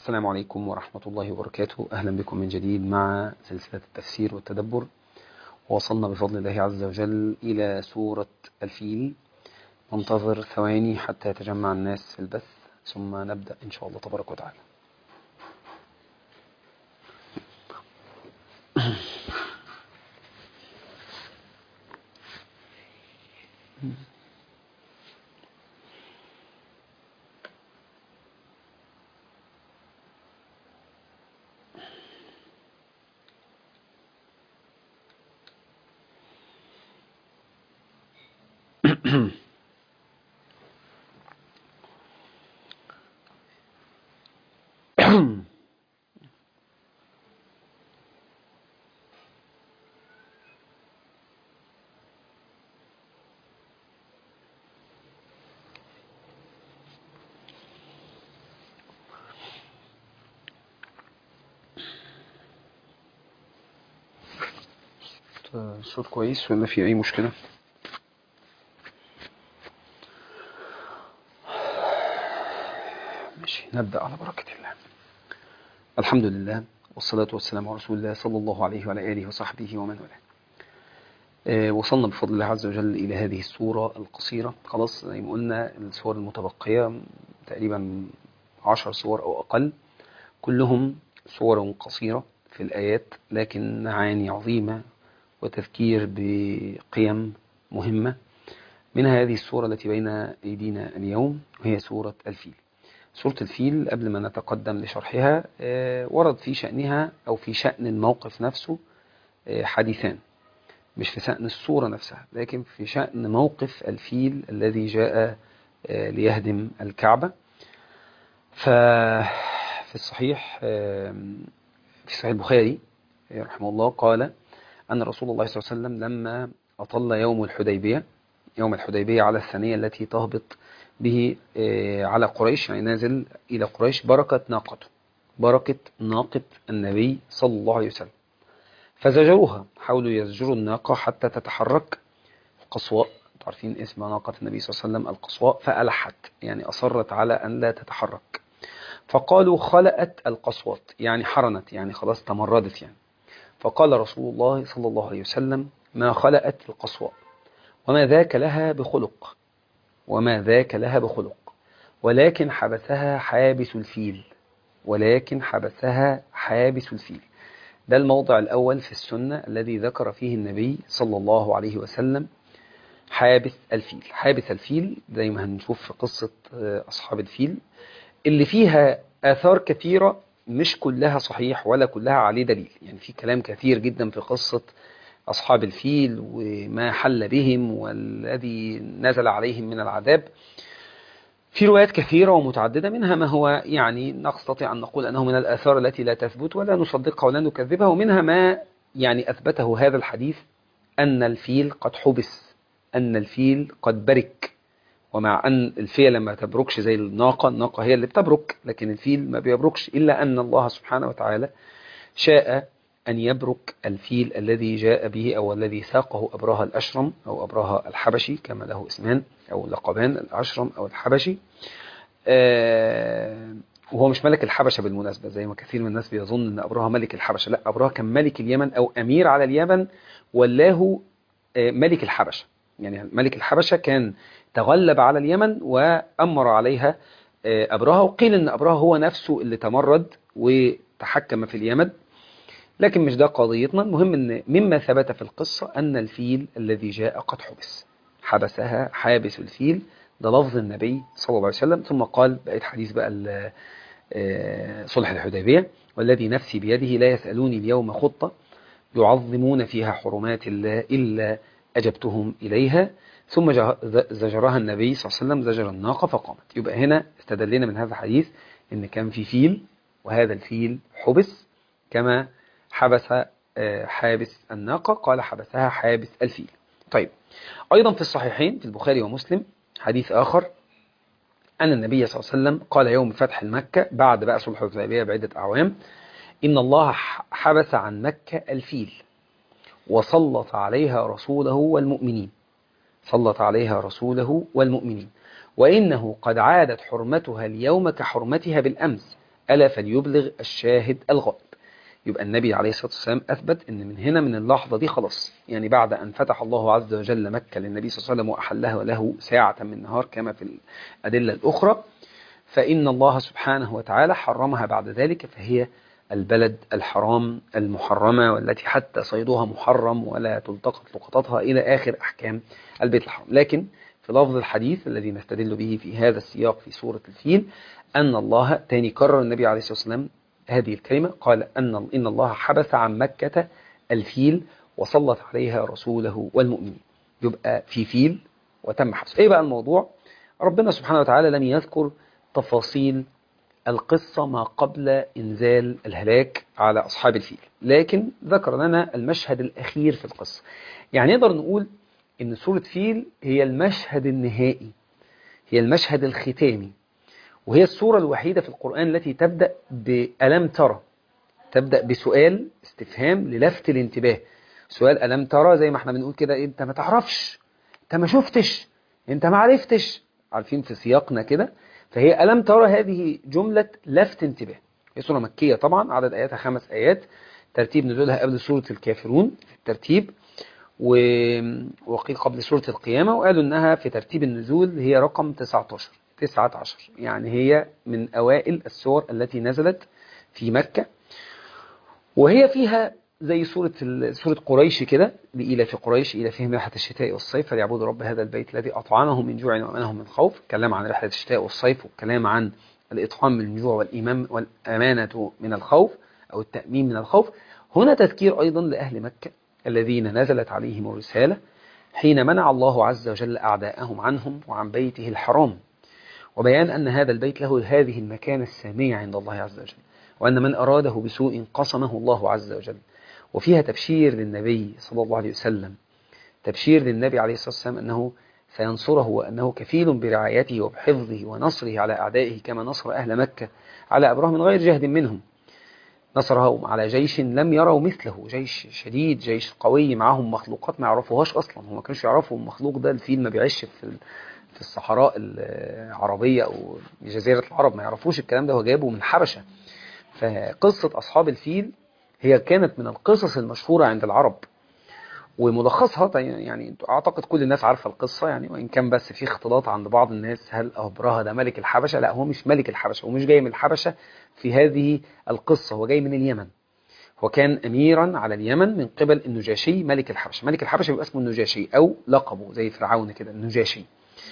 السلام عليكم ورحمة الله وبركاته. أهلا بكم من جديد مع سلسلة التفسير والتدبر. وصلنا بفضل الله عز وجل إلى سورة الفيل. ننتظر ثواني حتى يتجمع الناس في البث ثم نبدأ إن شاء الله تبارك وتعالى. الصوت كويس ولا في أي مشكلة؟ ماشي، نبدأ على بركة الله. الحمد لله والصلاة والسلام على رسول الله صلى الله عليه وعلى آله وصحبه ومن والاه. وصلنا بفضل الله عز وجل إلى هذه السورة القصيرة. خلاص زي ما قلنا السور المتبقية تقريبا 10 سور أو أقل، كلهم سور قصيرة في الآيات لكن معاني عظيمة وتذكير بقيم مهمة. من هذه السورة التي بين أيدينا اليوم وهي سورة الفيل. سورة الفيل قبل ما نتقدم لشرحها ورد في شأنها أو في شأن الموقف نفسه حديثان، مش في شأن السورة نفسها لكن في شأن موقف الفيل الذي جاء ليهدم الكعبة. ففي الصحيح في صحيح البخاري رحمه الله قال أن رسول الله صلى الله عليه وسلم لما أطل يوم الحديبية على الثانية التي تهبط به على قريش، يعني نازل إلى قريش بركة ناقة النبي صلى الله عليه وسلم، فزجروها، حاولوا يزجروا الناقة حتى تتحرك. القصواء، تعرفين اسم ناقة النبي صلى الله عليه وسلم القصواء، فألحت يعني أصرت على أن لا تتحرك، فقالوا خلأت القصوات يعني حرنت يعني خلاص تمردت يعني. فقال رسول الله صلى الله عليه وسلم ما خلأت القصواء وما ذاك لها بخلق ولكن حبسها حابس الفيل. ده الموضع الأول في السنة الذي ذكر فيه النبي صلى الله عليه وسلم حابس الفيل زي ما هنشوف في قصة أصحاب الفيل اللي فيها آثار كثيرة، مش كلها صحيح ولا كلها عليه دليل. يعني في كلام كثير جدا في قصة أصحاب الفيل وما حل بهم والذي نزل عليهم من العذاب. في روايات كثيرة ومتعددة، منها ما هو يعني نستطيع أن نقول أنه من الآثار التي لا تثبت ولا نصدقها ولا نكذبها، ومنها ما يعني أثبته هذا الحديث أن الفيل قد حبس، أن الفيل قد برك. ومع أن الفيل ما تبركش زي الناقة هي اللي بتبرك، لكن الفيل ما بيبركش إلا أن الله سبحانه وتعالى شاء أن يبرك الفيل الذي جاء به أو الذي ساقه أبرهة الأشرم أو أبرهة الحبشي كما له اسمان أو لقبان، الأشرم أو الحبشي. وهو مش ملك الحبشة بالمناسبة زي ما كثير من الناس بيظن أن أبرهة ملك الحبشة، لا، أبرهة كان ملك اليمن أو أمير على اليمن والله ملك الحبشة. يعني ملك الحبشة كان تغلب على اليمن وأمر عليها أبرهة، وقيل أن أبرهة هو نفسه اللي تمرد وتحكم في اليمن، لكن مش ده قضيتنا. المهم أن مما ثبت في القصة أن الفيل الذي جاء قد حبسها حابس الفيل، ده لفظ النبي صلى الله عليه وسلم. ثم قال بقيت حديث بقى صلح الحديبية والذي نفسي بيده لا يسألوني اليوم خطة يعظمون فيها حرمات الله إلا أجبتهم إليها. ثم زجرها النبي صلى الله عليه وسلم زجر الناقة فقامت. يبقى هنا استدلنا من هذا الحديث إن كان في فيل وهذا الفيل حبس كما حبس حابس الناقة، قال حبسها حابس الفيل. طيب، أيضا في الصحيحين في البخاري ومسلم حديث آخر أن النبي صلى الله عليه وسلم قال يوم فتح مكة بعد بقى صلح الحديبية بعدة أعوام إن الله حبس عن مكة الفيل وسلط عليها رسوله والمؤمنين وإنه قد عادت حرمتها اليوم كحرمتها بالأمس ألا فليبلغ الشاهد الغائب. يبقى النبي عليه الصلاة والسلام أثبت أن من هنا من اللحظة دي خلاص، يعني بعد أن فتح الله عز وجل مكة للنبي صلى الله عليه وسلم وأحلها له ساعة من نهار كما في الأدلة الأخرى، فإن الله سبحانه وتعالى حرمها بعد ذلك، فهي البلد الحرام المحرمة، والتي حتى صيدها محرم ولا تلتقط لقطتها إلى آخر أحكام البيت الحرام. لكن في لفظ الحديث الذي نستدل به في هذا السياق في سورة الفيل، أن الله تاني كرر النبي عليه الصلاة والسلام هذه الكلمة، قال إن الله حبس عن مكة الفيل وسلط عليها رسوله والمؤمنين. يبقى في فيل وتم حبسه. إيه بقى الموضوع؟ ربنا سبحانه وتعالى لم يذكر تفاصيل القصة ما قبل إنزال الهلاك على أصحاب الفيل، لكن ذكر لنا المشهد الأخير في القصة. يعني نقدر نقول إن سورة فيل هي المشهد النهائي، هي المشهد الختامي، وهي السورة الوحيدة في القرآن التي تبدأ بألم ترى، تبدأ بسؤال استفهام للفت الانتباه. سؤال ألم ترى زي ما احنا بنقول كده، انت ما تعرفش، انت ما شفتش، انت ما عرفتش، عارفين في سياقنا كده. فهي ألم ترى هذه جملة لفت انتباه. هي سورة مكية طبعا، عدد آياتها 5 آيات، ترتيب نزولها قبل سورة الكافرون في الترتيب، وقيل قبل سورة القيامة، وقالوا انها في ترتيب النزول هي رقم 19، يعني هي من أوائل السور التي نزلت في مكة، وهي فيها زي سورة قريش كده، لإيلاف قريش إيلافهم رحلة الشتاء والصيف فليعبدوا رب هذا البيت الذي أطعمهم من جوع وأمنهم من خوف. كلام عن رحلة الشتاء والصيف، وكلام عن الإطعام من الجوع والأمانة من الخوف أو التأمين من الخوف. هنا تذكير أيضا لأهل مكة الذين نزلت عليهم الرسالة حين منع الله عز وجل أعداءهم عنهم وعن بيته الحرام، وبيان أن هذا البيت له هذه المكانة السامية عند الله عز وجل، وأن من أراده بسوء قصمه الله عز وجل. وفيها تبشير للنبي صلى الله عليه وسلم، تبشير للنبي عليه الصلاة والسلام أنه سينصره، وأنه كفيل برعايته وبحفظه ونصره على أعدائه، كما نصر أهل مكة على أبرهة من غير جهد منهم. نصرهم على جيش لم يروا مثله، جيش شديد، جيش قوي، معهم مخلوقات ما يعرفوهاش أصلا. هم ما كانوش يعرفوا المخلوق ده، الفيل ما بيعيش في الصحراء العربية أو جزيرة العرب، ما يعرفوش الكلام ده، هو جايبه من حبشة. فقصة أصحاب الفيل هي كانت من القصص المشهورة عند العرب، وملخصها يعني أعتقد كل الناس عارفة القصة، يعني وإن كان بس في اختلاط عند بعض الناس، هل أبرهة ده ملك الحبشة؟ لا، هو مش ملك الحبشة، هو مش جاي من الحبشة في هذه القصة، هو جاي من اليمن. هو كان أميرا على اليمن من قبل النجاشي ملك الحبشة. ملك الحبشة بيبقى اسمه النجاشي أو لقبه زي فرعون كده، النجاشي.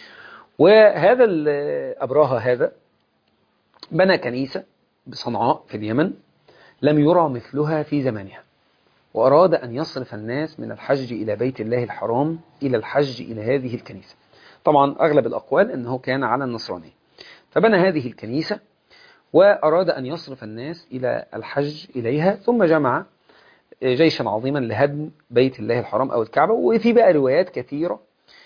وهذا أبرهة هذا بنى كنيسة بصنعاء في اليمن لم يرى مثلها في زمانها، وأراد أن يصرف الناس من الحج إلى بيت الله الحرام إلى الحج إلى هذه الكنيسة. طبعا أغلب الأقوال أنه كان على النصرانية، فبنى هذه الكنيسة وأراد أن يصرف الناس إلى الحج إليها، ثم جمع جيشا عظيما لهدم بيت الله الحرام أو الكعبة. وفي بقى روايات كثيرة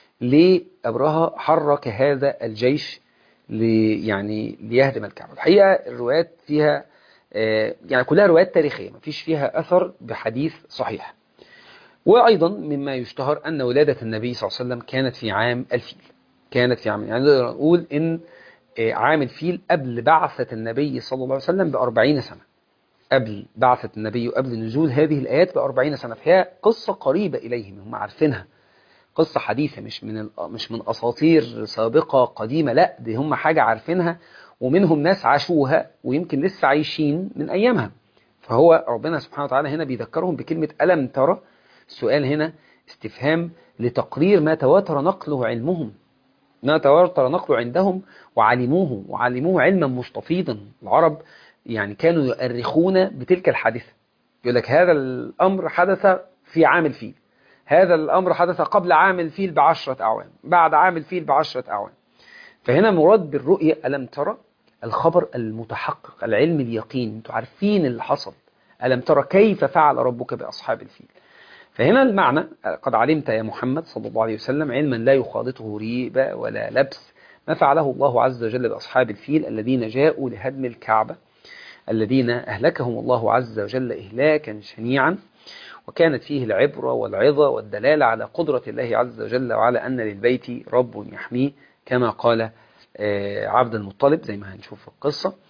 لأبرهة حرك هذا الجيش يعني ليهدم الكعبة. الحقيقة الروايات فيها يعني كلها روايات تاريخية، ما فيش فيها أثر بحديث صحيح. وأيضا مما يشتهر أن ولادة النبي صلى الله عليه وسلم كانت في عام الفيل، كانت في عام، يعني نقدر نقول إن عام الفيل قبل بعثة النبي صلى الله عليه وسلم ب40 سنة، قبل بعثة النبي وقبل نزول هذه الآيات ب40 سنة. فهي قصة قريبة إليهم، هم عارفينها، قصة حديثة، مش من أساطير سابقة قديمة، لا دي هم حاجة عارفينها، ومنهم ناس عاشوها ويمكن لسه عايشين من أيامها. فهو ربنا سبحانه وتعالى هنا بيذكرهم بكلمة ألم ترى. السؤال هنا استفهام لتقرير ما تواتر نقله علمهم، ما تواتر نقله عندهم وعلموه علما مستفيضا. العرب يعني كانوا يؤرخون بتلك الحادثة، يقول لك هذا الأمر حدث في عام الفيل، هذا الأمر حدث قبل عام الفيل ب10 أعوام، بعد عام الفيل ب10 أعوام. فهنا مراد بالرؤية ألم ترى الخبر المتحقق، العلم اليقين، انتوا عارفين اللي حصل. ألم ترى كيف فعل ربك بأصحاب الفيل. فهنا المعنى قد علمت يا محمد صلى الله عليه وسلم علما لا يخالطه ريبة ولا لبس ما فعله الله عز وجل بأصحاب الفيل الذين جاءوا لهدم الكعبة، الذين أهلكهم الله عز وجل إهلاكا شنيعا، وكانت فيه العبرة والعظة والدلالة على قدرة الله عز وجل، وعلى أن للبيت رب يحميه كما قال عبد المطلب زي ما هنشوف في القصة.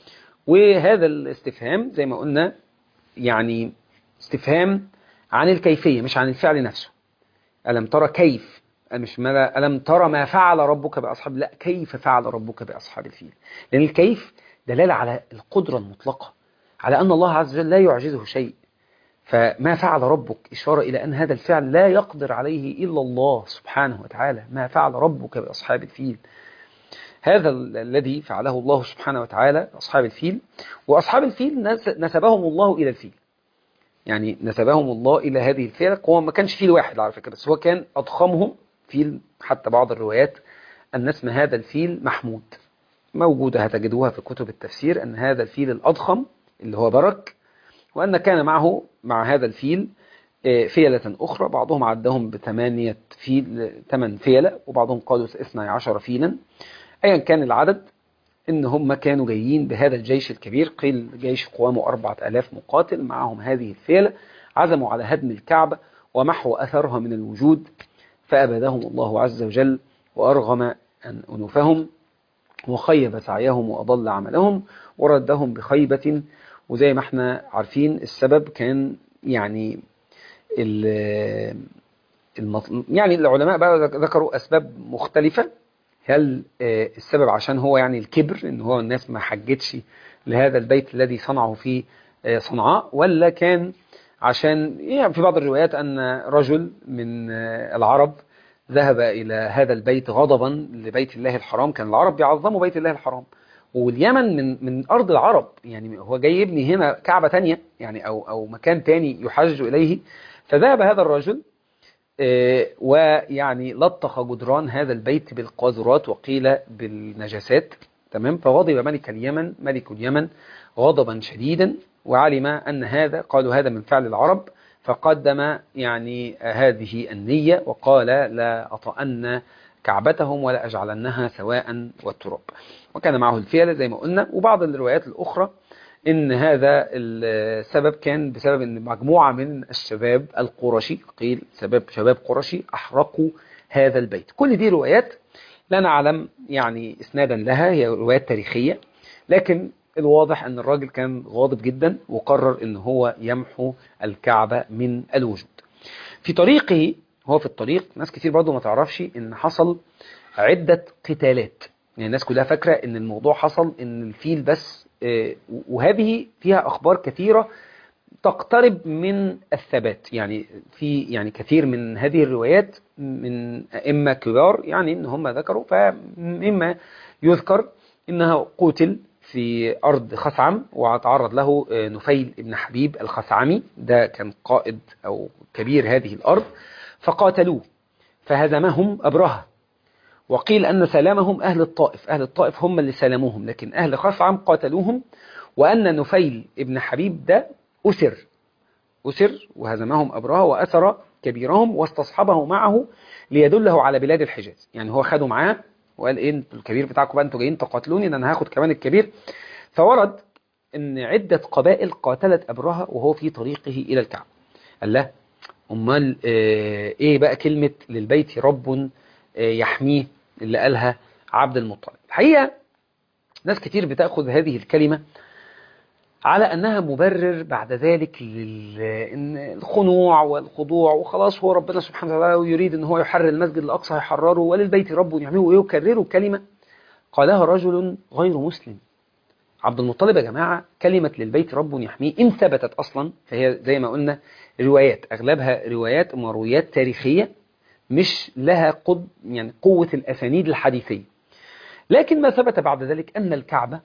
وهذا الاستفهام زي ما قلنا يعني استفهام عن الكيفية مش عن الفعل نفسه. ألم ترى كيف، مش ماذا، ألم ترى ما فعل ربك بأصحاب، لا كيف فعل ربك بأصحاب الفيل. لأن الكيف دلالة على القدرة المطلقة، على أن الله عز وجل لا يعجزه شيء. فما فعل ربك إشارة إلى أن هذا الفعل لا يقدر عليه إلا الله سبحانه وتعالى. ما فعل ربك بأصحاب الفيل، هذا الذي فعله الله سبحانه وتعالى أصحاب الفيل. وأصحاب الفيل نسبهم الله إلى الفيل، يعني نسبهم الله إلى هذه الفيلة. هو ما كانش فيل واحد على فكرة، بس هو كان أضخمهم فيل. حتى بعض الروايات أن اسم هذا الفيل محمود، موجودة هتجدوها في كتب التفسير، أن هذا الفيل الأضخم اللي هو برك، وأن كان معه مع هذا الفيل فيلة أخرى، بعضهم عدهم ب8 فيل، 8 فيلة، وبعضهم قالوا 12 فيلا. أيا كان العدد، إن هم كانوا جايين بهذا الجيش الكبير، قيل جيش قوامه 4000 مقاتل معهم هذه الفيلة، عزموا على هدم الكعبة ومحو أثرها من الوجود، فأبادهم الله عز وجل وأرغم أنوفهم وخيب سعيهم وأضل عملهم وردهم بخيبة. وزي ما احنا عارفين السبب كان يعني يعني العلماء بقى ذكروا أسباب مختلفة. هل السبب عشان هو يعني الكبر، ان هو الناس ما حجتش لهذا البيت الذي صنعه في صنعاء، ولا كان عشان يعني في بعض الروايات أن رجل من العرب ذهب إلى هذا البيت غضبا لبيت الله الحرام. كان العرب بيعظموا بيت الله الحرام، واليمن من أرض العرب، يعني هو جاي يبني هنا كعبة تانية يعني أو مكان تاني يحج إليه. فذهب هذا الرجل ويعني لطخ جدران هذا البيت بالقاذورات وقيل بالنجاسات، تمام. فغضب ملك اليمن غضبا شديدا، وعلم أن هذا، قالوا هذا من فعل العرب، فقدم يعني هذه النية وقال لا أطأن كعبتهم ولا أجعلنها سواء والتراب. وكان معه الفيلة زي ما قلنا. وبعض الروايات الأخرى إن هذا السبب كان بسبب أن مجموعة من الشباب القرشي، قيل شباب قرشي، أحرقوا هذا البيت. كل دي روايات لا نعلم يعني إسنادا لها، هي روايات تاريخية، لكن الواضح أن الراجل كان غاضب جدا وقرر أن هو يمحو الكعبة من الوجود. في طريقه، هو في الطريق، ناس كتير برضو ما تعرفش أن حصل عدة قتالات. يعني الناس كلها فاكرة أن الموضوع حصل أن الفيل بس، وهذه فيها أخبار كثيرة تقترب من الثبات. يعني في يعني كثير من هذه الروايات من أئمة كبار يعني إن هم ذكروا، فمما يذكر إنها قتل في أرض خثعم وتعرض له نفيل ابن حبيب الخثعمي، ده كان قائد أو كبير هذه الأرض، فقاتلوه فهزمهم أبرهة. وقيل أن سلامهم أهل الطائف، أهل الطائف هم اللي سلموهم، لكن أهل خثعم قاتلوهم. وأن نفيل ابن حبيب ده أسر وهزمهم أبرهة وأسر كبيرهم واستصحبه معه ليدله على بلاد الحجاز. يعني هو خده معاه وقال إيه انتوا الكبير بتاعكم بقى، انتوا جايين تقاتلوني، ان انا هاخد كمان الكبير. فورد ان عدة قبائل قاتلت أبرهة وهو في طريقه إلى الكعبة. قال له امال ايه بقى كلمة للبيت رب يحميه اللي قالها عبد المطلب؟ الحقيقة ناس كتير بتأخذ هذه الكلمة على أنها مبرر بعد ذلك للخنوع والخضوع، وخلاص هو ربنا سبحانه وتعالى يريد أن هو يحرر المسجد الأقصى يحرره، وللبيت رب يحميه، ويكرروا كلمة قالها رجل غير مسلم. عبد المطلب يا جماعة كلمة للبيت رب يحميه إن ثبتت أصلا فهي زي ما قلنا روايات، أغلبها روايات مرويات تاريخية مش لها يعني قوة الأسانيد الحديثية. لكن ما ثبت بعد ذلك أن الكعبة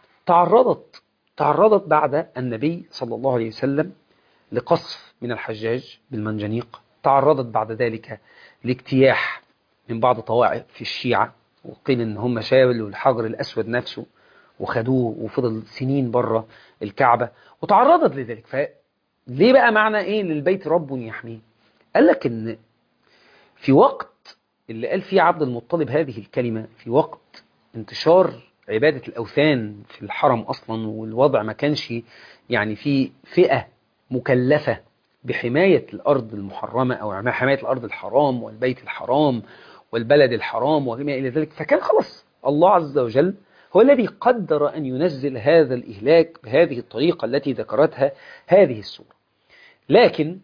تعرضت بعد النبي صلى الله عليه وسلم لقصف من الحجاج بالمنجنيق، تعرضت بعد ذلك لاجتياح من بعض طوائف في الشيعة، وقيل ان هم شاولوا الحجر الأسود نفسه وخدوه وفضل سنين بره الكعبة وتعرضت لذلك. فليه بقى معنى ايه للبيت رب يحميه؟ قال لك ان في وقت اللي قال فيه عبد المطلب هذه الكلمة، في وقت انتشار عبادة الأوثان في الحرم أصلا، والوضع ما كانش يعني في فئة مكلفة بحماية الأرض المحرمة أو حماية الأرض الحرام والبيت الحرام والبلد الحرام وما إلى ذلك، فكان خلاص الله عز وجل هو الذي قدر أن ينزل هذا الإهلاك بهذه الطريقة التي ذكرتها هذه السورة. لكن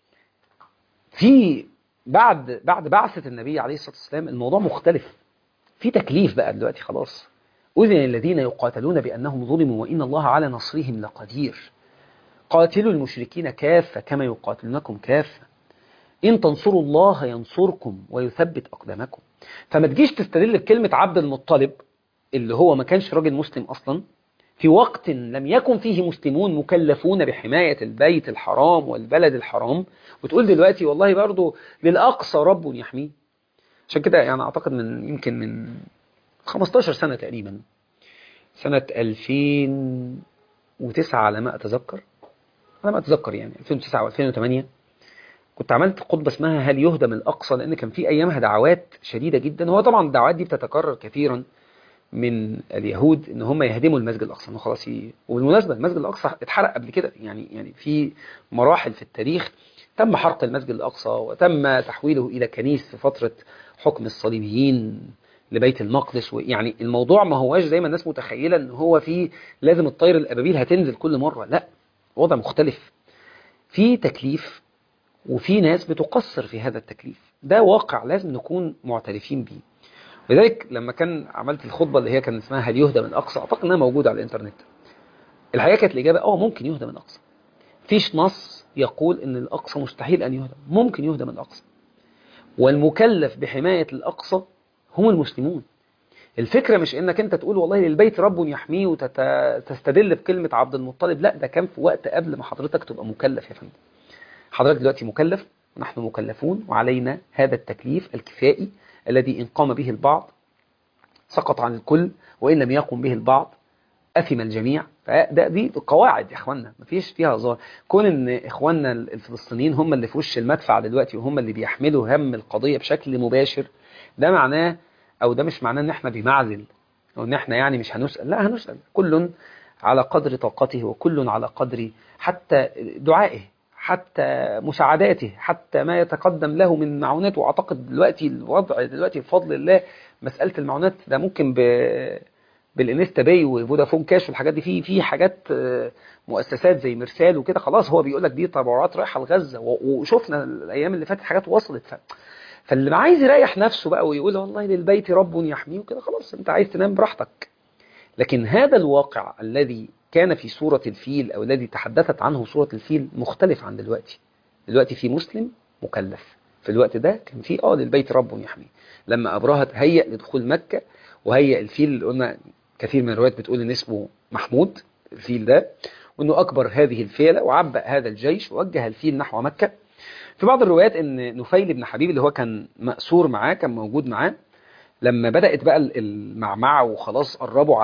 في بعد بعثة النبي عليه الصلاة والسلام الموضوع مختلف، في تكليف بقى دلوقتي خلاص. أذن الذين يقاتلون بأنهم ظلموا وإن الله على نصرهم لقدير. قاتلوا المشركين كافة كما يقاتلونكم كافة، إن تنصروا الله ينصركم ويثبت أقدامكم. فما تجيش تستدل بكلمة عبد المطلب اللي هو ما كانش راجل مسلم أصلا في وقت لم يكن فيه مسلمون مكلفون بحماية البيت الحرام والبلد الحرام، وتقول دلوقتي والله برضو للأقصى رب يحميه. عشان كده يعني أعتقد يمكن من 15 سنة تقريبا، سنة 2009 على ما أتذكر يعني 2009 و2008، كنت عملت خطبة اسمها هل يهدم الأقصى، لأن كان في أيامها دعوات شديدة جدا. هو طبعا الدعوات دي بتتكرر كثيرا من اليهود ان هم يهدموا المسجد الأقصى، انه خلاص وبالمناسبة المسجد الأقصى اتحرق قبل كده، يعني في مراحل في التاريخ تم حرق المسجد الأقصى وتم تحويله إلى كنيس في فترة حكم الصليبيين لبيت المقدس. يعني الموضوع ما هواش زي ما الناس متخيلة ان هو في لازم الطير الأبابيل هتنزل كل مرة، لا، وضع مختلف، في تكليف وفي ناس بتقصر في هذا التكليف. ده واقع لازم نكون معترفين بيه. لذلك لما كان عملت الخطبة اللي هي كان اسمها هل يهدم الأقصى، أعتقد أنها موجودة على الإنترنت، الحقيقة كانت الإجابة ممكن يهدم الأقصى. فيش نص يقول أن الأقصى مستحيل أن يهدم، ممكن يهدم الأقصى، والمكلف بحماية الأقصى هم المسلمون. الفكرة مش انك انت تقول والله للبيت رب يحميه وتستدل بكلمة عبد المطلب، لا، ده كان في وقت قبل ما حضرتك تبقى مكلف يا فندم. حضرتك دلوقتي مكلف ونحن مكلفون، وعلينا هذا التكليف الكفائي الذي إن قام به البعض سقط عن الكل، وإن لم يقم به البعض أثم الجميع. دي قواعد يا إخواننا، مفيش فيها هزار. كون إن إخواننا الفلسطينيين هم اللي في وش المدفع دلوقتي وهم اللي بيحملوا هم القضية بشكل مباشر، ده معناه أو ده مش معناه إن إحنا بمعزل أو إن إحنا يعني مش هنسأل، لا، هنسأل، كل على قدر طاقته وكل على قدر حتى دعائه، حتى مساعداته، حتى ما يتقدم له من معونات. وأعتقد دلوقتي الوضع دلوقتي بفضل الله مسألة المعونات ده ممكن بالانستا باي وفودافون كاش والحاجات دي، في حاجات مؤسسات زي مرسال وكده خلاص هو بيقول لك دي تبرعات رايحه لغزه، وشفنا الايام اللي فاتت حاجات وصلت. فاللي عايز يريح نفسه بقى ويقول والله للبيت رب يحميه وكده، خلاص انت عايز تنام براحتك. لكن هذا الواقع الذي كان في سورة الفيل أو الذي تحدثت عنه سورة الفيل مختلف عن دلوقتي. دلوقتي في مسلم مكلف، في الوقت ده كان في للبيت رب يحميه. لما أبرهة هيأ لدخول مكة وهيأ الفيل اللي قلنا كثير من الروايات بتقول إن اسمه محمود الفيل ده، وإنه أكبر هذه الفيلة وعبأ هذا الجيش ووجه الفيل نحو مكة. في بعض الروايات إن نفيل بن حبيب اللي هو كان مأسور معاه كان موجود معاه، لما بدأت بقى المعمعة وخلاص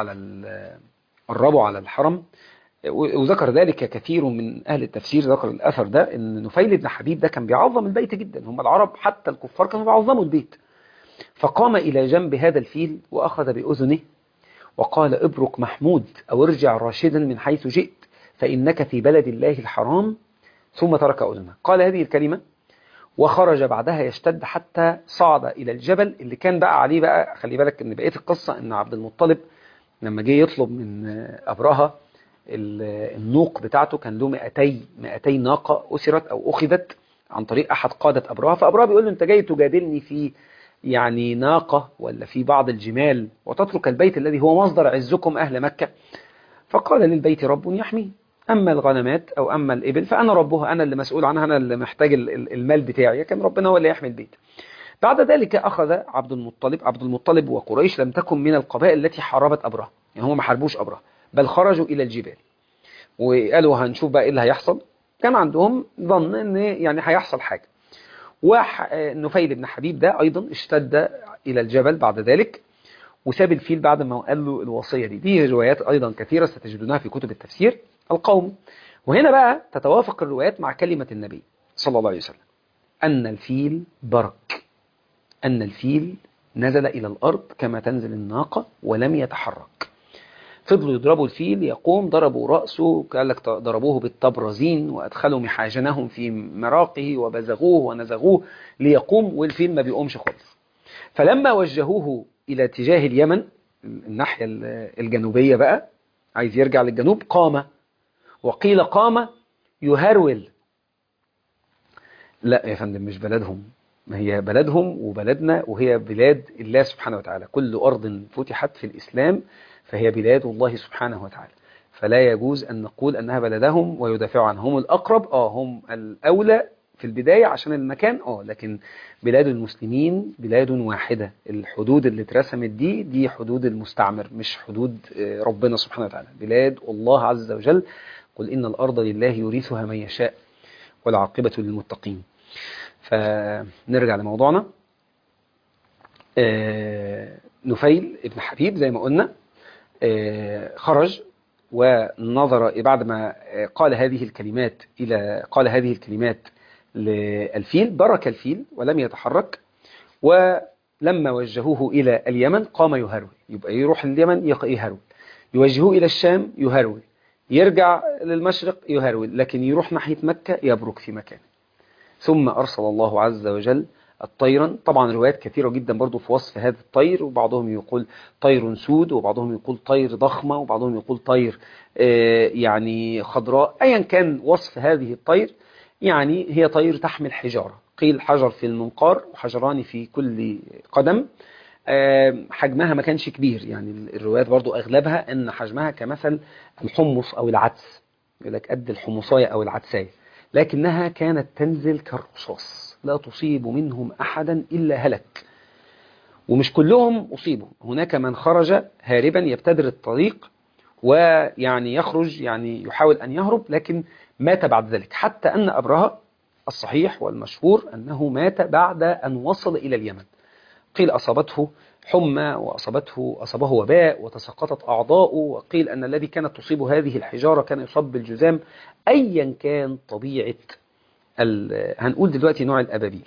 قربوا على الحرم. وذكر ذلك كثير من أهل التفسير، ذكر الأثر ده إن نفيل بن حبيب ده كان بيعظم البيت جدا، هم العرب حتى الكفار كانوا بيعظموا البيت. فقام إلى جنب هذا الفيل وأخذ بأذنه وقال ابرك محمود أو ارجع راشدا من حيث جئت فإنك في بلد الله الحرام، ثم ترك أذنه. قال هذه الكلمة وخرج بعدها يشتد حتى صعد إلى الجبل اللي كان بقى عليه. بقى خلي بالك إن بقية القصة إن عبد المطلب لما جه يطلب من أبرهة النوق بتاعته، كان له 200 ناقة أسرت أو أخذت عن طريق أحد قادة أبرهة. فأبرهة بيقول له أنت جاي تجادلني في يعني ناقة ولا في بعض الجمال وتترك البيت الذي هو مصدر عزكم أهل مكة. فقال للبيت رب يحميه، أما الغنمات أو أما الإبل فأنا ربها، أنا اللي مسؤول عنها، أنا اللي محتاج المال بتاعي، كان ربنا هو اللي يحمي البيت. بعد ذلك أخذ عبد المطلب وقريش لم تكن من القبائل التي حاربت أبرهة، يعني هم ما حاربوش أبرهة بل خرجوا إلى الجبال وقالوا هنشوف بقى إيه اللي هيحصل. كان عندهم ظن إن يعني هيحصل حاجة. ونفيل بن حبيب ده أيضا اشتد إلى الجبل بعد ذلك وساب الفيل بعد ما قال له الوصية دي روايات أيضا كثيرة ستجدونها في كتب التفسير القوم. وهنا بقى تتوافق الروايات مع كلمة النبي صلى الله عليه وسلم أن الفيل برك، أن الفيل نزل إلى الأرض كما تنزل الناقة ولم يتحرك. فضلوا يضربوا الفيل يقوم، ضربوا رأسه، قال لك ضربوه بالطبرزين وأدخلوا محاجنهم في مراقه وبزغوه ونزغوه ليقوم، والفيل ما بيقومش خالص. فلما وجهوه إلى اتجاه اليمن الناحية الجنوبية بقى، عايز يرجع للجنوب، قام. وقيل قام يهرول. لا يا فندم، مش بلدهم، ما هي بلدهم وبلدنا، وهي بلاد الله سبحانه وتعالى. كل أرض فتحت في الإسلام فهي بلاد الله سبحانه وتعالى، فلا يجوز أن نقول أنها بلدهم ويدافعوا عنهم. هم الأقرب، هم الأولى في البداية عشان المكان، لكن بلاد المسلمين بلاد واحدة. الحدود اللي اترسمت دي حدود المستعمر، مش حدود ربنا سبحانه وتعالى. بلاد الله عز وجل. قل إن الأرض لله يورثها من يشاء والعاقبة للمتقين. فنرجع لموضوعنا. نفيل ابن حبيب زي ما قلنا خرج ونظر بعد ما قال هذه الكلمات للفيل، برك الفيل ولم يتحرك. ولما وجهوه إلى اليمن قام يهرول، يبقى يروح اليمن يهرول، يوجهوه إلى الشام يهرول، يرجع للمشرق يهرول، لكن يروح ناحية مكة يبرك في مكانه. ثم أرسل الله عز وجل الطيرا. طبعا روايات كثيرة جدا برضو في وصف هذا الطير، وبعضهم يقول طير سود، وبعضهم يقول طير ضخمة، وبعضهم يقول طير يعني خضراء. أيا كان وصف هذه الطير، يعني هي طير تحمل حجارة. قيل حجر في المنقار وحجران في كل قدم. حجمها ما كانش كبير، يعني الروايات برضو أغلبها أن حجمها كمثل الحمص أو العدس، يقول لك قد الحمصاية أو العدساية، لكنها كانت تنزل كالرصاص، لا تصيب منهم أحدا إلا هلك. ومش كلهم أصيبوا، هناك من خرج هاربا يبتدر الطريق، ويعني يخرج، يعني يحاول أن يهرب، لكن مات بعد ذلك. حتى أن أبرهة الصحيح والمشهور أنه مات بعد أن وصل إلى اليمن. قيل أصابته حمى، أصابه وباء، وتساقطت أعضاؤه. وقيل أن الذي كانت تصيب هذه الحجارة كان يصاب بالجذام. أيا كان طبيعة هنقول دلوقتي نوع الأبابيل،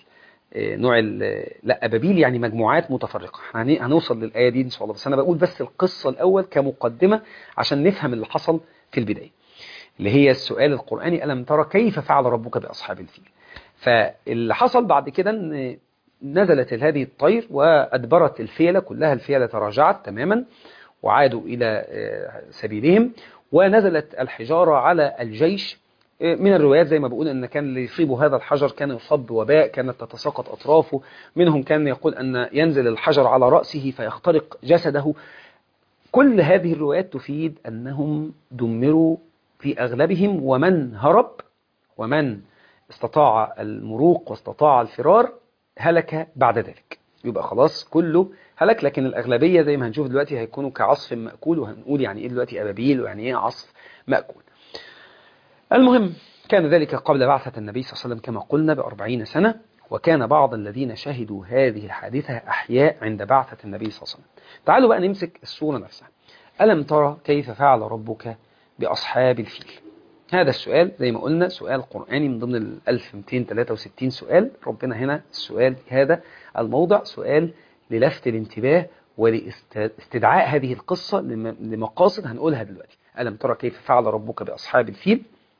لا أبابيل يعني مجموعات متفرقة. هنوصل للآية دي إن شاء الله، بس أنا بقول بس القصة الأول كمقدمة عشان نفهم اللي حصل في البداية، اللي هي السؤال القرآني: ألم ترى كيف فعل ربك بأصحاب الفيل؟ فاللي حصل بعد كده أن نزلت هذه الطير وأدبرت الفيلة كلها. الفيلة تراجعت تماما وعادوا إلى سبيلهم، ونزلت الحجارة على الجيش. من الروايات زي ما بقول أن كان اللي يصيب هذا الحجر كان يصاب بوباء، كانت تتساقط أطرافه. منهم كان يقول أن ينزل الحجر على رأسه فيخترق جسده. كل هذه الروايات تفيد أنهم دمروا في أغلبهم، ومن هرب ومن استطاع المروق واستطاع الفرار هلك بعد ذلك. يبقى خلاص كله هلك، لكن الأغلبية زي ما هنشوف دلوقتي هيكونوا كعصف مأكول، وهنقول يعني إيه دلوقتي أبابيل ويعني إيه عصف مأكول. المهم، كان ذلك قبل بعثة النبي صلى الله عليه وسلم كما قلنا ب40 سنة، وكان بعض الذين شهدوا هذه الحادثة أحياء عند بعثة النبي صلى الله عليه وسلم. تعالوا بقى نمسك السورة نفسها. ألم ترى كيف فعل ربك بأصحاب الفيل؟ هذا السؤال زي ما قلنا سؤال قرآني من ضمن 1263 سؤال. ربنا هنا السؤال في هذا الموضع سؤال للفت الانتباه ولاستدعاء هذه القصة لمقاصد هنقولها دلوقتي. ألم ترى كيف فعل ربك بأصحاب الفيل؟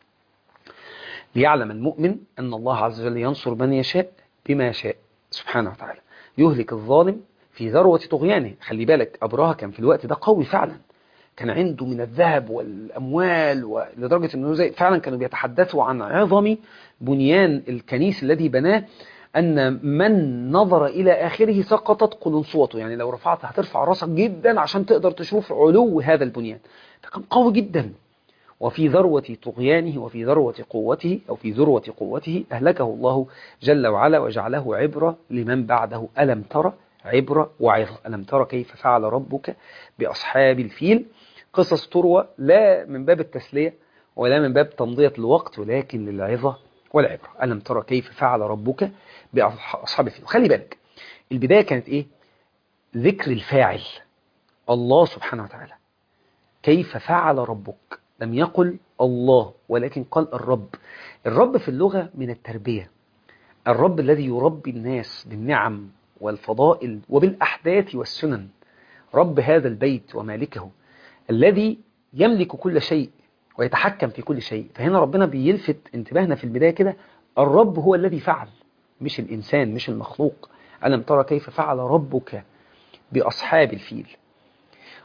ليعلم المؤمن أن الله عز وجل ينصر من يشاء بما شاء سبحانه وتعالى، يهلك الظالم في ذروة طغيانه. خلي بالك أبرهة كان في الوقت ده قوي فعلا، كان عنده من الذهب والأموال، ولدرجة أنه فعلا كانوا بيتحدثوا عن عظم بنيان الكنيس الذي بناه، أن من نظر إلى آخره سقطت قلنسوته. يعني لو رفعت هترفع راسك جدا عشان تقدر تشوف علو هذا البنيان. فكان قوي جدا، وفي ذروة طغيانه وفي ذروة قوته أو في ذروة قوته أهلكه الله جل وعلا وجعله عبرة لمن بعده. ألم ترى عبرة وعظة. ألم ترى كيف فعل ربك بأصحاب الفيل؟ قصص تروى لا من باب التسلية ولا من باب تمضية الوقت، ولكن للعظة والعبرة. ألم ترى كيف فعل ربك بأصحاب الفيل؟ خلي بالك البداية كانت إيه؟ ذكر الفاعل الله سبحانه وتعالى. كيف فعل ربك؟ لم يقل الله ولكن قال الرب. الرب في اللغة من التربية، الرب الذي يربي الناس بالنعم والفضائل وبالأحداث والسنن، رب هذا البيت ومالكه الذي يملك كل شيء ويتحكم في كل شيء. فهنا ربنا بيلفت انتباهنا في البداية كده، الرب هو الذي فعل، مش الإنسان، مش المخلوق. ألم ترى كيف فعل ربك بأصحاب الفيل؟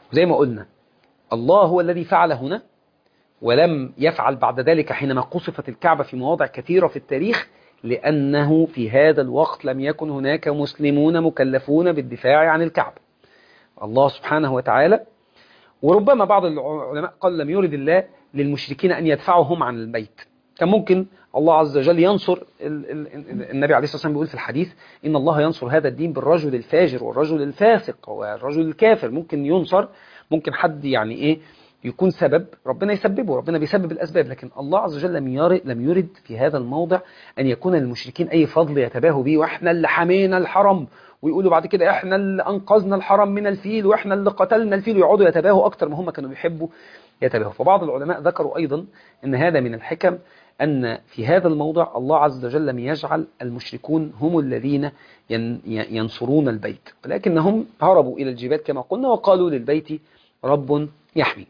وزي ما قلنا الله هو الذي فعل هنا، ولم يفعل بعد ذلك حينما قصفت الكعبة في مواضع كثيرة في التاريخ، لأنه في هذا الوقت لم يكن هناك مسلمون مكلفون بالدفاع عن الكعبة. الله سبحانه وتعالى، وربما بعض العلماء قال لم يرد الله للمشركين أن يدفعهم عن البيت، كان ممكن الله عز وجل ينصر. النبي عليه الصلاة والسلام بيقول في الحديث إن الله ينصر هذا الدين بالرجل الفاجر والرجل الفاسق والرجل الكافر. ممكن ينصر، ممكن حد يعني إيه يكون سبب، ربنا يسببه، ربنا بيسبب الأسباب، لكن الله عز وجل لم يرد في هذا الموضع أن يكون للمشركين أي فضل يتباهوا به، وإحنا اللي حمينا الحرم، ويقولوا بعد كده إحنا اللي أنقذنا الحرم من الفيل، وإحنا اللي قتلنا الفيل، ويقعدوا يتباهوا أكتر ما هم كانوا بيحبوا يتباهوا. فبعض العلماء ذكروا أيضا أن هذا من الحكم، أن في هذا الموضع الله عز وجل لم يجعل المشركون هم الذين ينصرون البيت، ولكنهم هربوا إلى الجبال كما قلنا، وقالوا للبيت رب يحمي.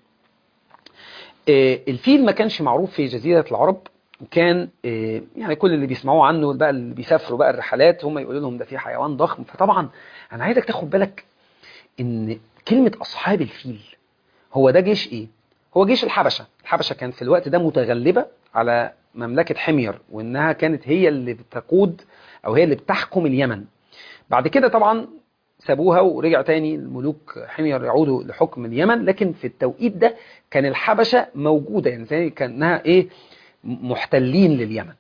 الفيل ما كانش معروف في جزيرة العرب، وكان يعني كل اللي بيسمعوه عنه بقى اللي بيسافروا بقى الرحلات هم يقولوا لهم ده في حيوان ضخم. فطبعا أنا عايزك تاخد بالك إن كلمة أصحاب الفيل هو ده جيش إيه؟ هو جيش الحبشة. الحبشة كانت في الوقت ده متغلبة على مملكة حمير، وإنها كانت هي اللي بتقود أو هي اللي بتحكم اليمن. بعد كده طبعا سابوها ورجع تاني الملوك حمير يعودوا لحكم اليمن، لكن في التوقيت ده كان الحبشة موجودة، يعني زي كأنها إيه محتلين لليمن.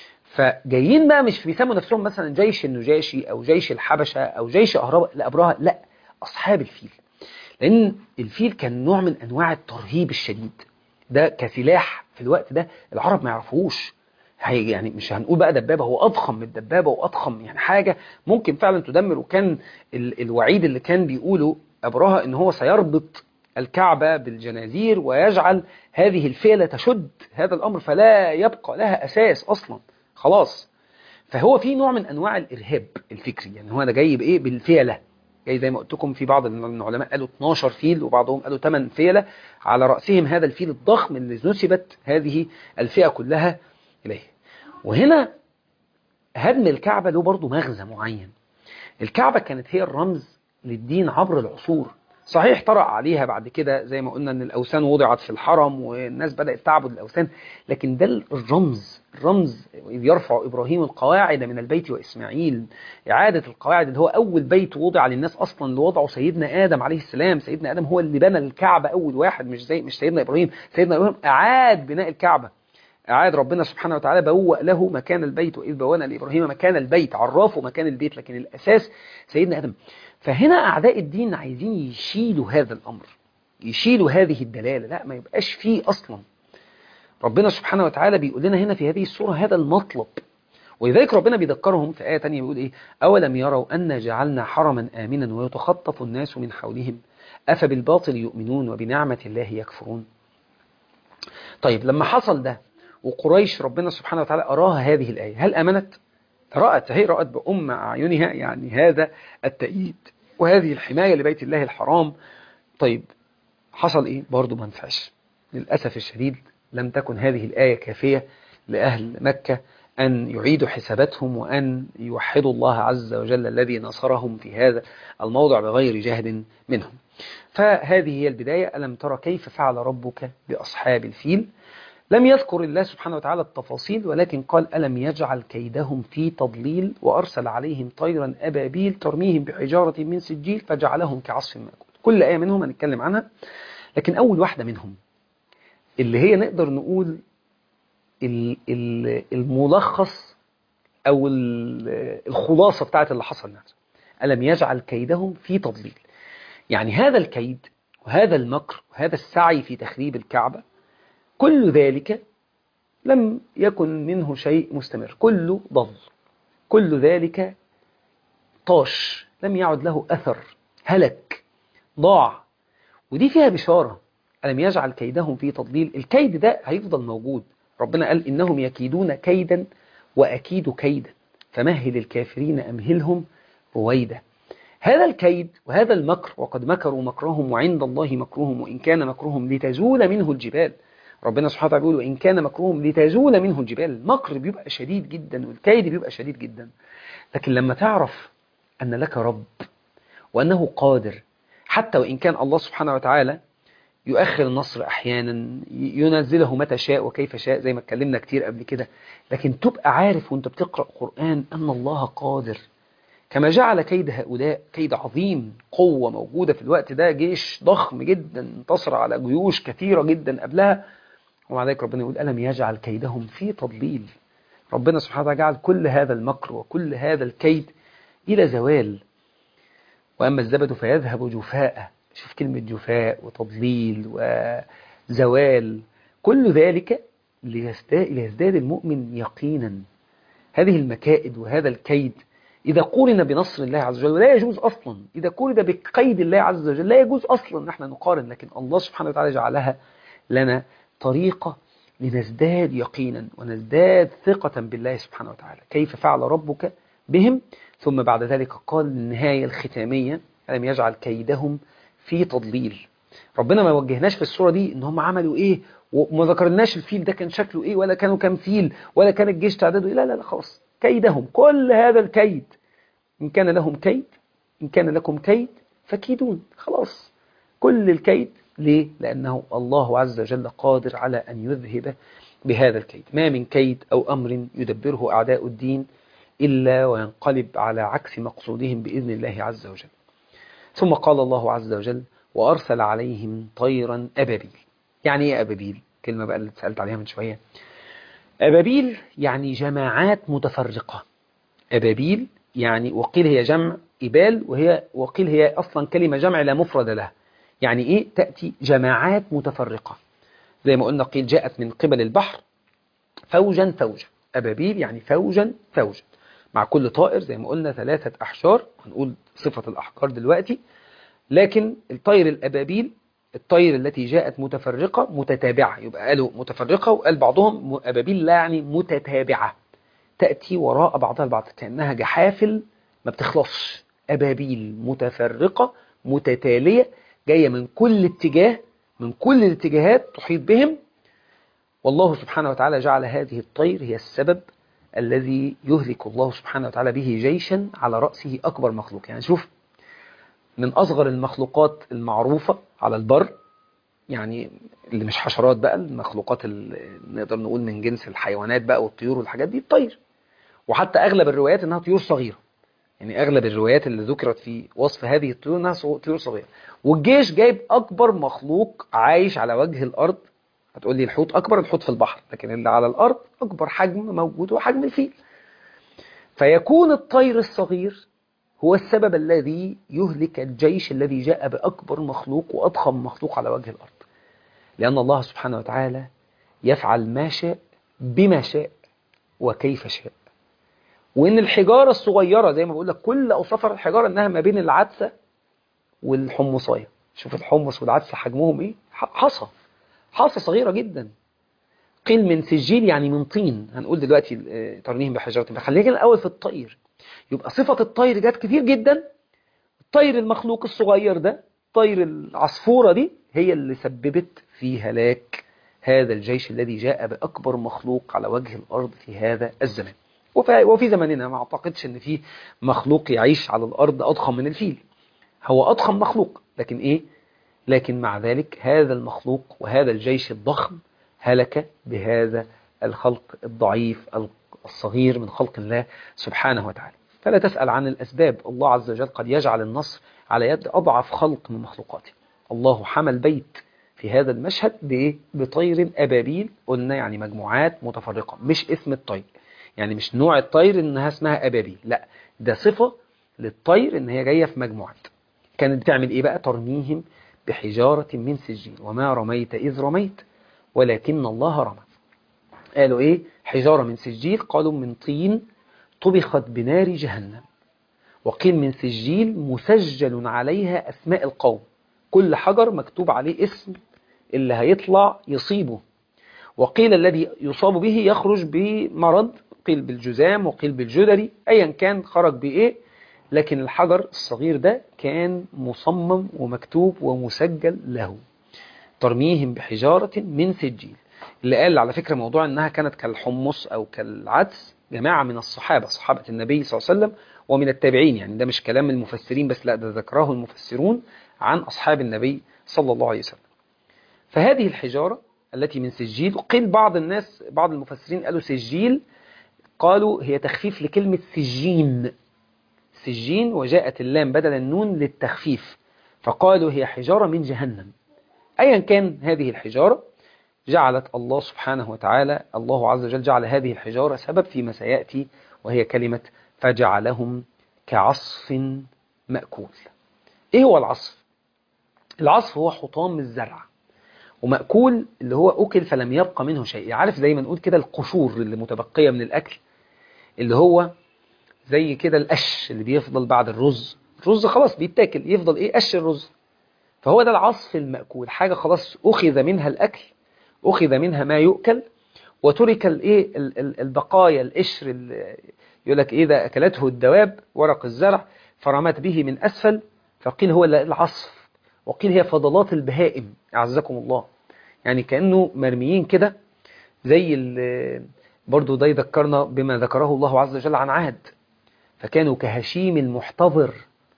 فجايين بقى مش بيسموا نفسهم مثلا جيش النجاشي أو جيش الحبشة أو جيش أبرهة، لا، أصحاب الفيل، لأن الفيل كان نوع من أنواع الترهيب الشديد. ده كسلاح في الوقت ده العرب ما يعرفوش، يعني مش هنقول بقى دبابة، هو أضخم من الدبابة وأضخم، يعني حاجة ممكن فعلا تدمر. وكان الوعيد اللي كان بيقوله أبرهة إن هو سيربط الكعبة بالجنازير ويجعل هذه الفيلة تشد هذا الأمر فلا يبقى لها أساس أصلا خلاص. فهو في نوع من أنواع الإرهاب الفكري، يعني هو ده جاي بإيه؟ بالفيلة. جاي زي ما قلت لكم في بعض العلماء قالوا 12 فيل، وبعضهم قالوا 8 فيلة، على رأسهم هذا الفيل الضخم اللي نسبت هذه الفئة كلها إليه. وهنا هدم الكعبة له برضو مغزى معين. الكعبة كانت هي الرمز للدين عبر العصور. صحيح طرأ عليها بعد كده زي ما قلنا أن الأوثان وضعت في الحرم والناس بدأت تعبد الأوثان، لكن ده الرمز إذ يرفع إبراهيم القواعد من البيت وإسماعيل، إعادة القواعد اللي هو أول بيت وضع للناس أصلا اللي وضعه سيدنا آدم عليه السلام. سيدنا آدم هو اللي بنى الكعبة أول واحد، مش سيدنا إبراهيم. سيدنا إبراهيم أعاد بناء الكعبة، أعاد ربنا سبحانه وتعالى بوأ له مكان البيت، وإذ بوأنا لإبراهيم مكان البيت، عرفوا مكان البيت، لكن الأساس سيدنا آدم. فهنا أعداء الدين عايزين يشيلوا هذا الأمر، يشيلوا هذه الدلالة، لا ما يبقاش فيه أصلا. ربنا سبحانه وتعالى بيقول لنا هنا في هذه السورة هذا المطلب، ولذلك ربنا بيذكرهم في آية تانية بيقول إيه؟ أولم يروا أن جعلنا حرما آمنا ويتخطف الناس من حولهم أفبالباطل يؤمنون وبنعمة الله يكفرون. طيب لما حصل ده وقريش ربنا سبحانه وتعالى أراها هذه الآية، هل أمنت؟ رأت بأم أعينها، يعني هذا التأييد وهذه الحماية لبيت الله الحرام. طيب حصل إيه؟ برضو ما نفعش للأسف الشديد. لم تكن هذه الآية كافية لأهل مكة أن يعيدوا حساباتهم وأن يوحدوا الله عز وجل الذي نصرهم في هذا الموضع بغير جهد منهم. فهذه هي البداية. ألم ترى كيف فعل ربك بأصحاب الفيل؟ لم يذكر الله سبحانه وتعالى التفاصيل، ولكن قال ألم يجعل كيدهم في تضليل وأرسل عليهم طيرا أبابيل ترميهم بحجارة من سجيل فجعلهم كعصف مأكول. كل آية منهم هنتكلم عنها، لكن أول واحدة منهم اللي هي نقدر نقول الملخص أو الخلاصة بتاعت اللي حصل نفسه. ألم يجعل كيدهم في تضليل، يعني هذا الكيد وهذا المكر وهذا السعي في تخريب الكعبة كل ذلك لم يكن منه شيء مستمر، كله ضل، كل ذلك طاش، لم يعد له أثر، هلك، ضاع. ودي فيها بشارة. ألم يجعل كيدهم في تضليل، الكيد ده هيفضل موجود. ربنا قال إنهم يكيدون كيدا وأكيد كيدا فمهل الكافرين أمهلهم رويدا. هذا الكيد وهذا المكر، وقد مكروا مكرهم وعند الله مكرهم وإن كان مكرهم لتزول منه الجبال. ربنا سبحانه وتعالى بيقول وإن كان مكرهم لتزول منه الجبال. المكر بيبقى شديد جدا والكيد بيبقى شديد جدا، لكن لما تعرف أن لك رب وأنه قادر حتى وإن كان الله سبحانه وتعالى يؤخر النصر أحيانا، ينزله متى شاء وكيف شاء زي ما اتكلمنا كتير قبل كده، لكن تبقى عارف وانت بتقرأ قرآن أن الله قادر. كما جعل كيد هؤلاء كيد عظيم، قوة موجودة في الوقت ده، جيش ضخم جدا انتصر على جيوش كثيرة جدا قبلها، ومع ذلك ربنا يقول ألم يجعل كيدهم في تضليل. ربنا سبحانه وتعالى جعل كل هذا المكر وكل هذا الكيد إلى زوال. وأما الزبد فيذهب جفاء. شوف كلمة جفاء وتضليل وزوال، كل ذلك ليزداد المؤمن يقينا. هذه المكائد وهذا الكيد إذا قورن بنصر الله عز وجل لا يجوز أصلا، إذا قورن بقيد الله عز وجل لا يجوز أصلا نحن نقارن، لكن الله سبحانه وتعالى جعلها لنا طريقة لنزداد يقينا ونزداد ثقة بالله سبحانه وتعالى. كيف فعل ربك بهم؟ ثم بعد ذلك قال النهاية الختامية ألم يجعل كيدهم في تضليل. ربنا ما وجهناش في السورة دي إن هم عملوا إيه، وما ذكرناش الفيل ده كان شكله إيه، ولا كانوا كام فيل، ولا كان الجيش تعداده إيه. لا لا لا، خلاص كيدهم، كل هذا الكيد، إن كان لهم كيد، إن كان لكم كيد فكيدون. خلاص كل الكيد. ليه؟ لأنه الله عز وجل قادر على أن يذهب بهذا الكيد. ما من كيد أو أمر يدبره أعداء الدين إلا وينقلب على عكس مقصودهم بإذن الله عز وجل. ثم قال الله عز وجل وأرسل عليهم طيرا أبابيل. يعني إيه أبابيل؟ كلمة بقى اللي سألت عليها من شوية. أبابيل يعني جماعات متفرقة. أبابيل يعني وقيل هي جمع إبال، وقيل هي أصلا كلمة جمع لا مفرد لها. يعني إيه؟ تأتي جماعات متفرقة زي ما قلنا، قيل جاءت من قبل البحر فوجا فوجا. أبابيل يعني فوجا فوجا، مع كل طائر زي ما قلنا 3 أحجار، هنقول صفة الأحجار دلوقتي. لكن الطير الأبابيل الطير التي جاءت متفرقة متتابعة، يبقى قالوا متفرقة وقال بعضهم أبابيل لا يعني متتابعة، تأتي وراء بعضها البعض كأنها جحافل ما بتخلصش. أبابيل متفرقة متتالية جاية من كل اتجاه، من كل الاتجاهات تحيط بهم. والله سبحانه وتعالى جعل هذه الطير هي السبب الذي يهلك الله سبحانه وتعالى به جيشا على رأسه أكبر مخلوق. يعني شوف، من أصغر المخلوقات المعروفة على البر، يعني اللي مش حشرات بقى، المخلوقات اللي نقدر نقول من جنس الحيوانات بقى والطيور والحاجات دي، الطير. وحتى أغلب الروايات أنها طيور صغيرة، يعني أغلب الروايات اللي ذكرت في وصف هذه الطيور أنها طيور صغيرة. والجيش جايب أكبر مخلوق عايش على وجه الأرض. هتقول لي الحوت أكبر، الحوت في البحر، لكن اللي على الأرض أكبر حجم موجود هو حجم الفيل. فيكون الطير الصغير هو السبب الذي يهلك الجيش الذي جاء بأكبر مخلوق وأضخم مخلوق على وجه الأرض، لأن الله سبحانه وتعالى يفعل ما شاء بما شاء وكيف شاء. وإن الحجارة الصغيرة زي ما بقول لك، كل أوصاف الحجارة إنها ما بين العدسة والحمصاية. شوف الحمص والعدسة حجمهم إيه، حصى صغيرة جدا. قيل من سجيل يعني من طين، هنقول دلوقتي ترميهم بحجارة. فخلينا الأول في الطير. يبقى صفة الطير جت كتير جدا. الطير المخلوق الصغير ده، طير العصفورة دي، هي اللي سببت في هلاك هذا الجيش الذي جاء بأكبر مخلوق على وجه الأرض في هذا الزمان. وفي زماننا ما أعتقدش أن في مخلوق يعيش على الأرض أضخم من الفيل. هو أضخم مخلوق، لكن إيه؟ لكن مع ذلك هذا المخلوق وهذا الجيش الضخم هلك بهذا الخلق الضعيف الصغير من خلق الله سبحانه وتعالى. فلا تسأل عن الأسباب، الله عز وجل قد يجعل النصر على يد أضعف خلق من مخلوقاته. الله حمى البيت في هذا المشهد بإيه؟ بطير أبابيل. قلنا يعني مجموعات متفرقة، مش اسم الطير، يعني مش نوع الطير إنها اسمها أبابيل، لا، ده صفة للطير إن هي جاية في مجموعات. كانت بتعمل إيه بقى؟ ترميهم بحجارة من سجيل وما رميت إذ رميت ولكن الله رمى. قالوا إيه؟ حجارة من سجيل، قالوا من طين طبخت بنار جهنم. وقيل من سجيل مسجل عليها أسماء القوم، كل حجر مكتوب عليه اسم اللي هيطلع يصيبه. وقيل الذي يصاب به يخرج بمرض، قيل بالجزام وقيل بالجدري، أيا كان خرج بإيه، لكن الحجر الصغير ده كان مصمم ومكتوب ومسجل له. ترميهم بحجارة من سجيل. اللي قال على فكرة موضوع أنها كانت كالحمص أو كالعدس جماعة من الصحابة، صحابة النبي صلى الله عليه وسلم ومن التابعين، يعني ده مش كلام المفسرين بس، لا ده ذكره المفسرون عن أصحاب النبي صلى الله عليه وسلم. فهذه الحجارة التي من سجيل، قيل بعض الناس بعض المفسرين قالوا سجيل، قالوا هي تخفيف لكلمة سجين، سجين وجاءت اللام بدل النون للتخفيف، فقالوا هي حجارة من جهنم. أيا كان هذه الحجارة جعلت الله سبحانه وتعالى، الله عز وجل جعل هذه الحجارة سبب فيما سيأتي، وهي كلمة فجعلهم كعصف مأكول. إيه هو العصف؟ العصف هو حطام الزرع، ومأكول اللي هو أكل فلم يبقى منه شيء. عارف زي ما نقول كده القشور اللي متبقية من الأكل، اللي هو زي كده القش اللي بيفضل بعد الرز، الرز خلاص بيتاكل، يفضل إيه؟ قش الرز. فهو ده العصف المأكول، حاجة خلاص أخذ منها الأكل، أخذ منها ما يؤكل، وترك الايه البقايا، القشر يقول لك ايه ده، اكلته الدواب ورق الزرع فرمت به من اسفل، فقيل هو العصف، وقيل هي فضلات البهائم اعزكم الله. يعني كانه مرميين كده، زي برضو ده يذكرنا بما ذكره الله عز وجل عن عاد، فكانوا كهشيم المحتضر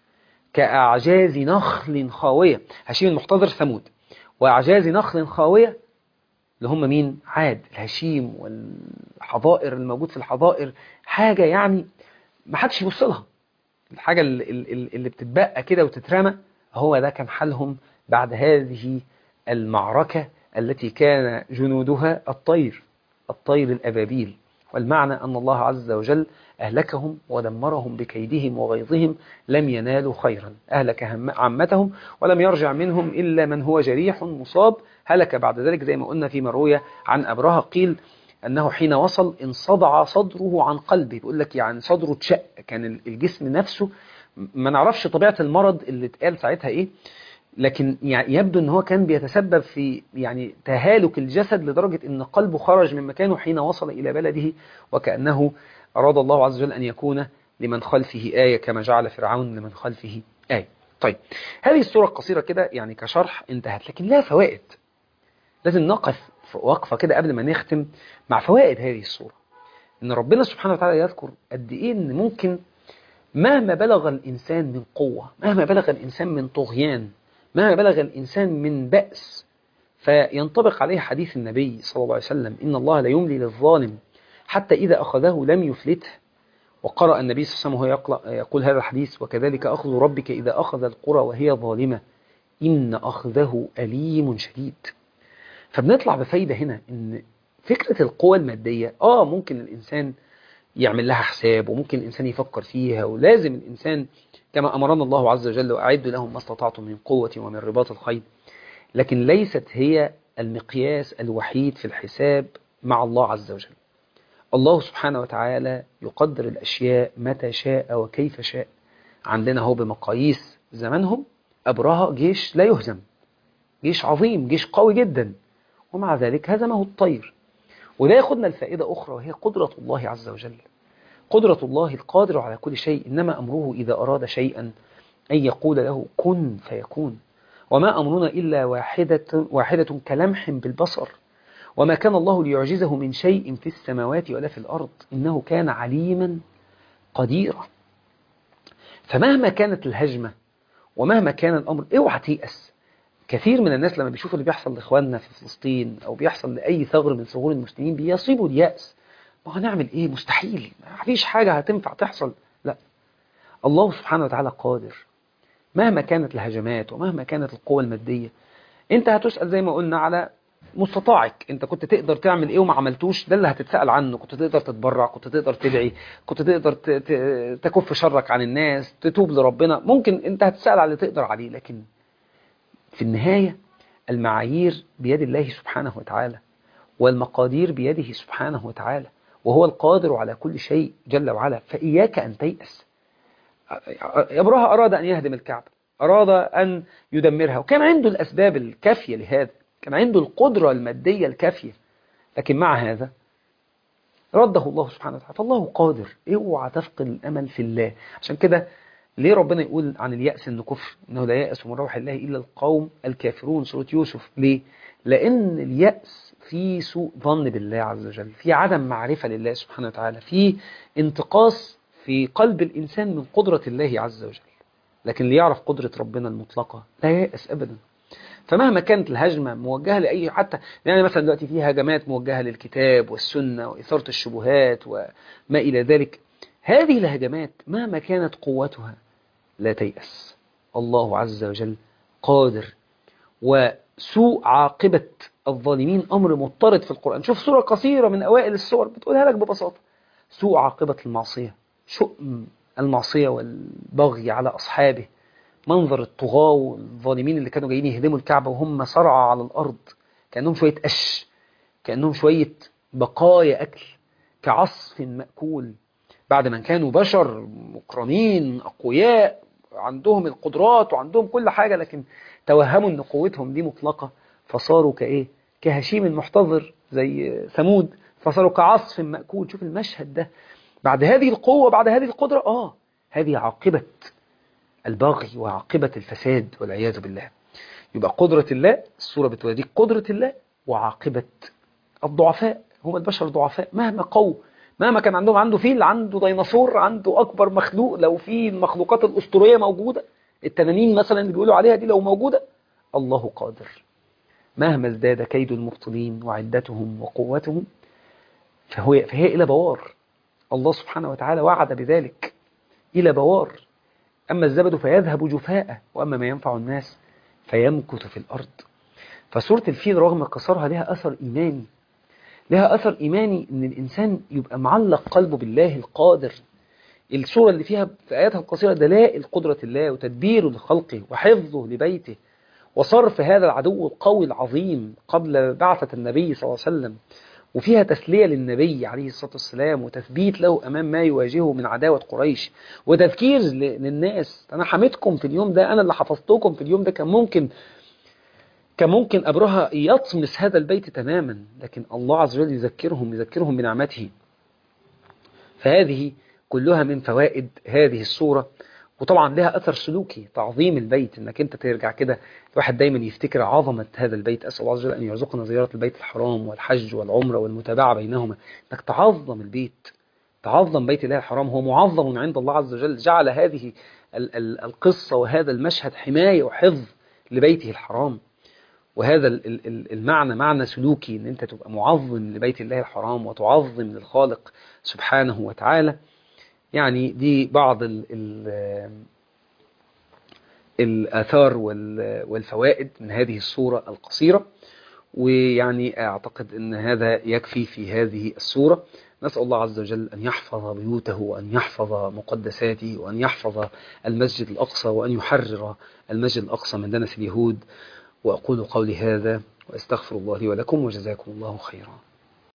كأعجاز نخل خاوية. هشيم المحتضر ثمود، وأعجاز نخل خاوية اللي هم مين؟ عاد، الهشيم والحظائر الموجود في الحظائر، حاجة يعني ما حدش يبص لها، الحاجة اللي بتتبقى كده وتترمى. هو ده كان حالهم بعد هذه المعركة التي كان جنودها الطير، الطير الأبابيل. والمعنى أن الله عز وجل أهلكهم ودمرهم بكيدهم وغيظهم، لم ينالوا خيرا، أهلك عامتهم ولم يرجع منهم إلا من هو جريح مصاب، هلك بعد ذلك. زي ما قلنا في مروية عن أبرهة، قيل أنه حين وصل انصدع صدره عن قلبه، بيقول لك يعني صدره اتشق، كان الجسم نفسه ما نعرفش طبيعة المرض اللي اتقال ساعتها إيه، لكن يعني يبدو أنه كان بيتسبب في يعني تهالك الجسد لدرجة أن قلبه خرج من مكانه حين وصل إلى بلده، وكأنه أراد الله عز وجل أن يكون لمن خلفه آية كما جعل فرعون لمن خلفه آية. طيب هذه السورة القصيرة كده يعني كشرح انتهت، لكن لها فوائد، لازم نقف وقفة كده قبل ما نختم مع فوائد هذه السورة. إن ربنا سبحانه وتعالى يذكر قد إيه إن ممكن مهما بلغ الإنسان من قوة، مهما بلغ الإنسان من طغيان، مهما بلغ الإنسان من بأس، فينطبق عليه حديث النبي صلى الله عليه وسلم: إن الله لا يملي للظالم حتى إذا أخذه لم يفلته. وقرأ النبي صلى الله عليه وسلم يقول هذا الحديث: وكذلك أخذ ربك إذا أخذ القرى وهي ظالمة إن أخذه أليم شديد. فبنطلع بفايدة هنا إن فكرة القوى المادية ممكن الإنسان يعمل لها حساب، وممكن الإنسان يفكر فيها، ولازم الإنسان كما أمرنا الله عز وجل: وأعدوا لهم ما استطعتم من قوة ومن رباط الخيل. لكن ليست هي المقياس الوحيد في الحساب مع الله عز وجل. الله سبحانه وتعالى يقدر الأشياء متى شاء وكيف شاء. عندنا هو بمقاييس زمانهم أبرهة جيش لا يهزم، جيش عظيم، جيش قوي جدا، ومع ذلك هزمه الطير. وده ياخدنا الفائدة أخرى، وهي قدرة الله عز وجل. قدرة الله القادر على كل شيء، إنما أمره إذا أراد شيئا أن يقول له كن فيكون. وما أمرنا إلا واحدة كلمح بالبصر. وما كان الله ليعجزه من شيء في السماوات ولا في الأرض إنه كان عليما قديرا. فمهما كانت الهجمة ومهما كان الأمر اوعى تيأس. كثير من الناس لما بيشوفوا اللي بيحصل لإخواننا في فلسطين أو بيحصل لأي ثغر من ثغور المسلمين بيصيبوا اليأس. ما هنعمل إيه؟ مستحيل، ما فيش حاجة هتنفع تحصل. لا، الله سبحانه وتعالى قادر مهما كانت الهجمات ومهما كانت القوة المادية. انت هتسأل زي ما قلنا على مستطاعك، انت كنت تقدر تعمل ايه وما عملتوش، ده اللي هتتسأل عنه. كنت تقدر تتبرع، كنت تقدر تدعي، كنت تقدر تكف شرك عن الناس، تتوب لربنا، ممكن انت هتتسأل على اللي تقدر عليه. لكن في النهاية المعايير بيد الله سبحانه وتعالى، والمقادير بيده سبحانه وتعالى، وهو القادر على كل شيء جل وعلا. فإياك أن تيأس. أبرهة أراد أن يهدم الكعبة، أراد أن يدمرها، وكان عنده الأسباب الكافية لهذا، كان عنده القدرة المادية الكافية، لكن مع هذا رده الله سبحانه وتعالى. فالله قادر، اوعى تفقد الأمل في الله. عشان كده ليه ربنا يقول عن اليأس إنه كفر، إنه لا يأس من روح الله إلا القوم الكافرون، سورة يوسف. ليه؟ لأن اليأس في سوء ظن بالله عز وجل، في عدم معرفة لله سبحانه وتعالى، في انتقاص في قلب الإنسان من قدرة الله عز وجل. لكن اللي يعرف قدرة ربنا المطلقة لا ييأس أبدا. فمهما كانت الهجمة موجهة لأي، حتى يعني مثلا دلوقتي في هجمات موجهة للكتاب والسنة وإثارة الشبهات وما إلى ذلك، هذه الهجمات مهما كانت قوتها لا تيأس، الله عز وجل قادر. وسوء عاقبة الظالمين أمر مضطرد في القرآن. شوف سورة قصيرة من أوائل السور بتقولها لك ببساطة: سوء عاقبة المعصية، شؤم المعصية والبغي على أصحابه، منظر الطغاة والظالمين اللي كانوا جايين يهدموا الكعبة وهم صرعى على الأرض كأنهم شوية قش، كأنهم شوية بقايا أكل، كعصف مأكول، بعد ما كانوا بشر مكرمين أقوياء عندهم القدرات وعندهم كل حاجة، لكن توهموا أن قوتهم دي مطلقة فصاروا كإيه؟ كهشيم المحتضر زي ثمود، فصاروا كعصف مأكول. شوف المشهد ده بعد هذه القوة، بعد هذه القدرة، هذه عاقبة البغي وعاقبة الفساد والعياذ بالله. يبقى قدرة الله، السورة بتوريك قدرة الله وعاقبة الضعفاء. هم البشر ضعفاء مهما قووا، مهما كان عنده فيل، عنده ديناصور، عنده أكبر مخلوق، لو في المخلوقات الأسطورية موجودة، التنانين مثلا اللي بيقولوا عليها دي لو موجودة، الله قادر. مهما ازداد كيد المبطلين وعدتهم وقوتهم فهي إلى بوار. الله سبحانه وتعالى وعد بذلك، إلى بوار. أما الزبد فيذهب جفاء، وأما ما ينفع الناس فيمكث في الأرض. فسورة الفيل رغم قصرها لها أثر إيماني، لها أثر إيماني إن الإنسان يبقى معلق قلبه بالله القادر. السورة اللي فيها في آياتها القصيرة دلائل قدرة الله وتدبيره لخلقه وحفظه لبيته وصرف هذا العدو القوي العظيم قبل بعثة النبي صلى الله عليه وسلم، وفيها تسلية للنبي عليه الصلاة والسلام وتثبيت له أمام ما يواجهه من عداوة قريش، وتذكير للناس: أنا حميتكم في اليوم ده، أنا اللي حفظتكم في اليوم ده. كان ممكن أبرهة يطمس هذا البيت تماما، لكن الله عز وجل يذكرهم بنعمته. فهذه كلها من فوائد هذه السورة. وطبعا لها أثر سلوكي، تعظيم البيت، انك انت ترجع كده الواحد دايما يفتكر عظمة هذا البيت. أسأل الله عز وجل أن يرزقنا زيارة البيت الحرام والحج والعمرة والمتابعة بينهما، انك تعظم البيت، تعظم بيت الله الحرام. هو معظم عند الله عز وجل، جعل هذه القصة وهذا المشهد حماية وحفظ لبيته الحرام. وهذا المعنى معنى سلوكي، ان انت تبقى معظم لبيت الله الحرام وتعظم للخالق سبحانه وتعالى. يعني دي بعض الآثار والفوائد من هذه السورة القصيرة. ويعني أعتقد أن هذا يكفي في هذه السورة. نسأل الله عز وجل أن يحفظ بيوته وأن يحفظ مقدساته وأن يحفظ المسجد الأقصى وأن يحرر المسجد الأقصى من دنس اليهود. وأقول قولي هذا وأستغفر الله لي ولكم، وجزاكم الله خيرا.